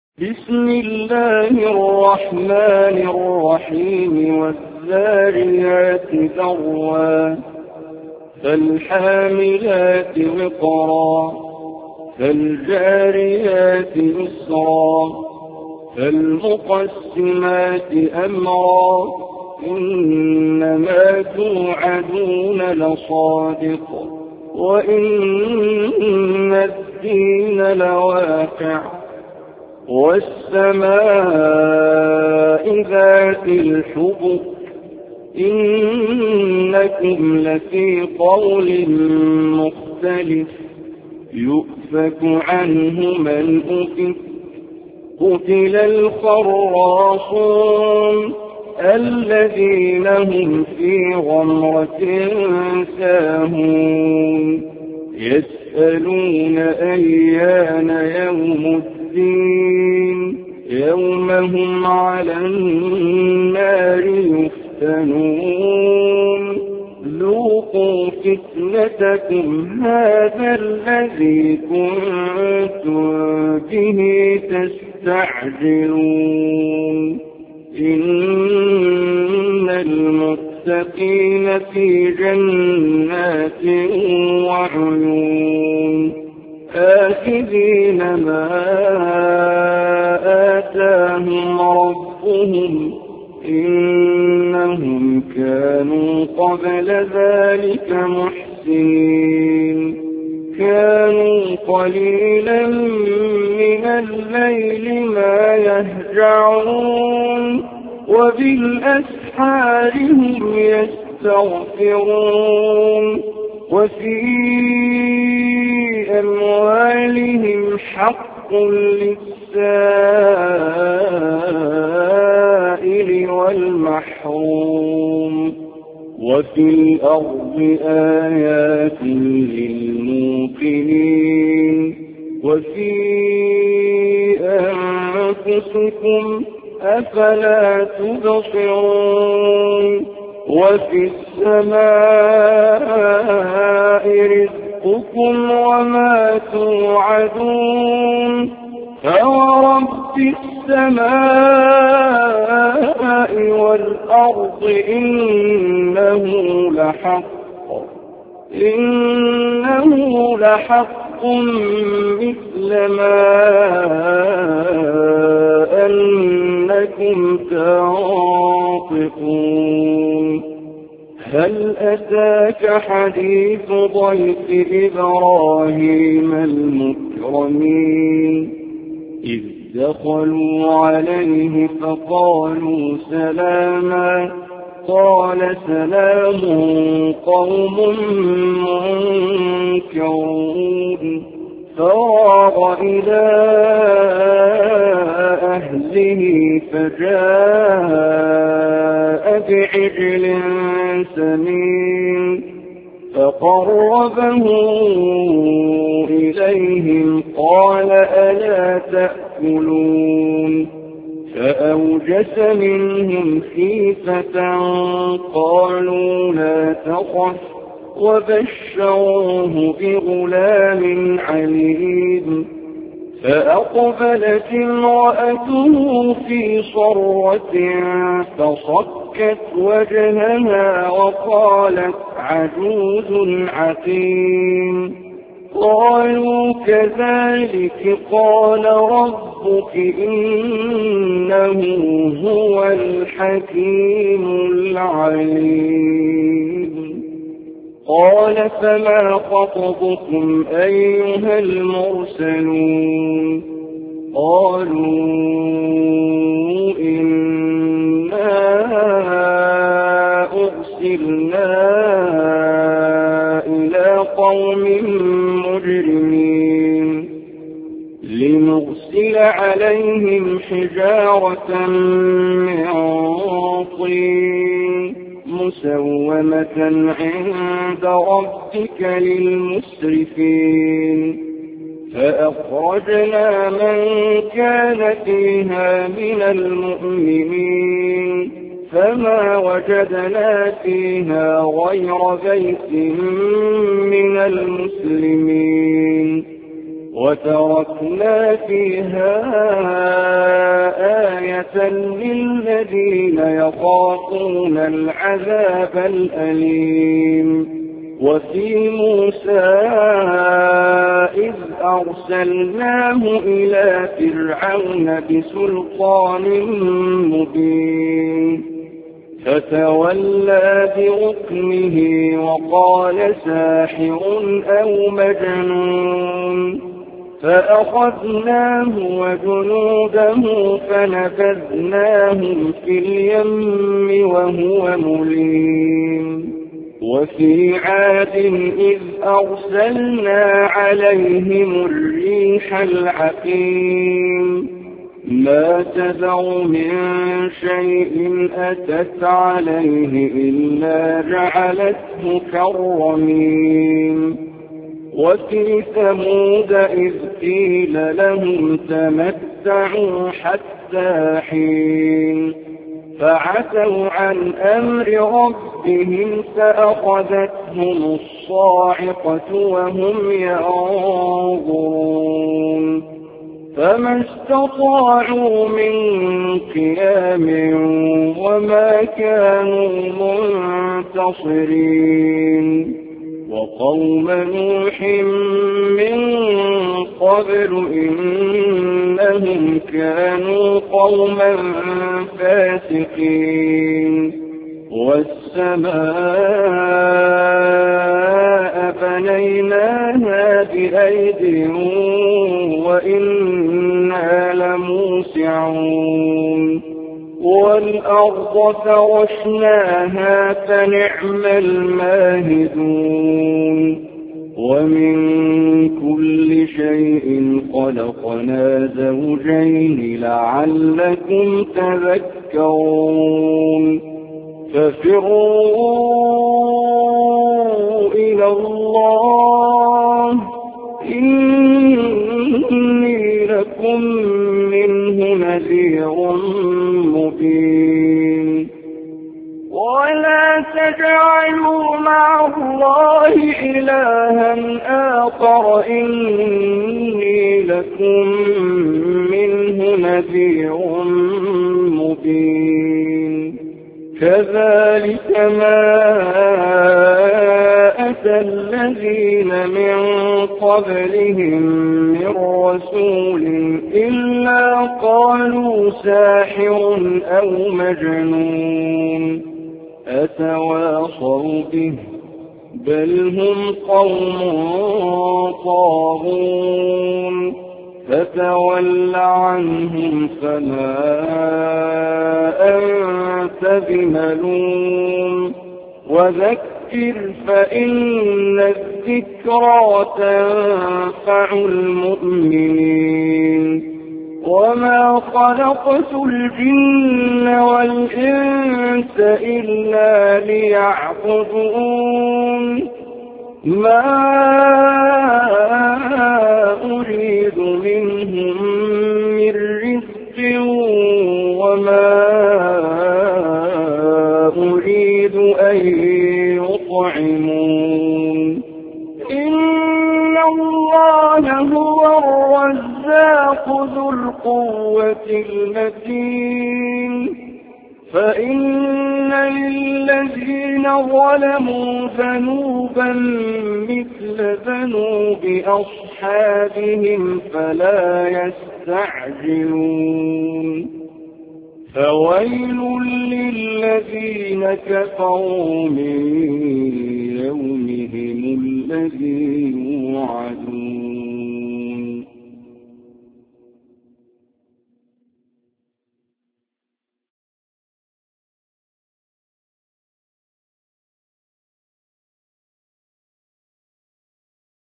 بسم الله الرحمن الرحيم والذاريات ذروا فالحاملات وقرا فالجاريات يسرا فالمقسمات أمرا إنما توعدون لصادق وإن الدين لواقع والسماء ذات الحبك إنكم لفي قول مختلف يؤفك عنه من أفك قتل الخراصون الذين هم في غمرة ساهون يسألون أيان يوم الدين يوم هم على النار يفتنون ذوقوا فتنتكم هذا الذي كنتم به تستعجلون إن المتقين في جنات وعيون آخذين ما آتاهم ربهم إنهم كانوا قبل ذلك محسنين كانوا قليلا من الليل ما يهجعون وبالأسحار هم يستغفرون وفي أموالهم حق للسائل والمحروم وفي الأرض آيات للموقنين وفي أنفسكم أفلا تبصرون وفي السماء رزقكم وما توعدون فورب السماء والأرض إنه لحق مثل ما أنكم تنطقون هل أتاك حديث ضيف إبراهيم المكرمين إذ دخلوا عليه فقالوا سلاما قال سلام قوم منكرون فراغ إلى أهله فجاء بعجل سمين فقربه إليهم قال ألا تأكلون فأوجس منهم خيفة قالوا لا تخف وبشروه بغلام عليم فأقبلت امرأته في صرة فصكت وجهها وقالت عجوز عقيم قالوا كذلك قال ربك إنه هو الحكيم العليم قال فما خطبكم أيها المرسلون قالوا إنا أرسلنا إلى قوم مجرمين لنرسل عليهم حجارة من طين مسومة عند ربك للمسرفين فأخرجنا من كان فيها من المؤمنين فما وجدنا فيها غير بيت من المسلمين وتركنا فيها للذين يخافون العذاب الأليم. وفي موسى إذ أرسلناه إلى فرعون بسلطان مبين فتولى بركنه وقال ساحر أو مجنون فأخذناه وجنوده فنبذناهم في اليم وهو مليم. وفي عاد إذ أرسلنا عليهم الريح العقيم ما تذر من شيء أتت عليه إلا جعلته كالرميم. وفي ثمود إذ قيل لهم تمتعوا حتى حين فعتوا عن أمر ربهم فأخذتهم الصاعقة وهم ينظرون فما استطاعوا من قيام وما كانوا منتصرين. وقوم نوح من قبل إنهم كانوا قوما فاسقين. والسماء بنيناها بأيد وإنا لموسعون. والأرض فرشناها فنعم الماهدون. ومن كل شيء خلقنا زوجين لعلكم تذكرون. ففروا إلى الله إني لكم منه نذير مبين. ولا تجعلوا مع الله إلها آخر إني لكم منه نذير مبين. كذلك ما أتى الذين من قبلهم من رسول إلا قالوا ساحر أو مجنون أتواصوا به بل هم قوم طاغون. فتول عنهم فما أنت بملوم وذكر فإن الذكرى تنفع المؤمنين. وما خلقت الجن والإنس إلا ليعبدون ما أريد منهم من رزق وما أريد أن يطعمون. إن الله هو الرزاق ذو القوة المتين. فإن للذين ظلموا ذنوبا مثل ذنوب أصحابهم فلا يستعجلون. فويل للذين كفروا من يومهم الذي يوعدون.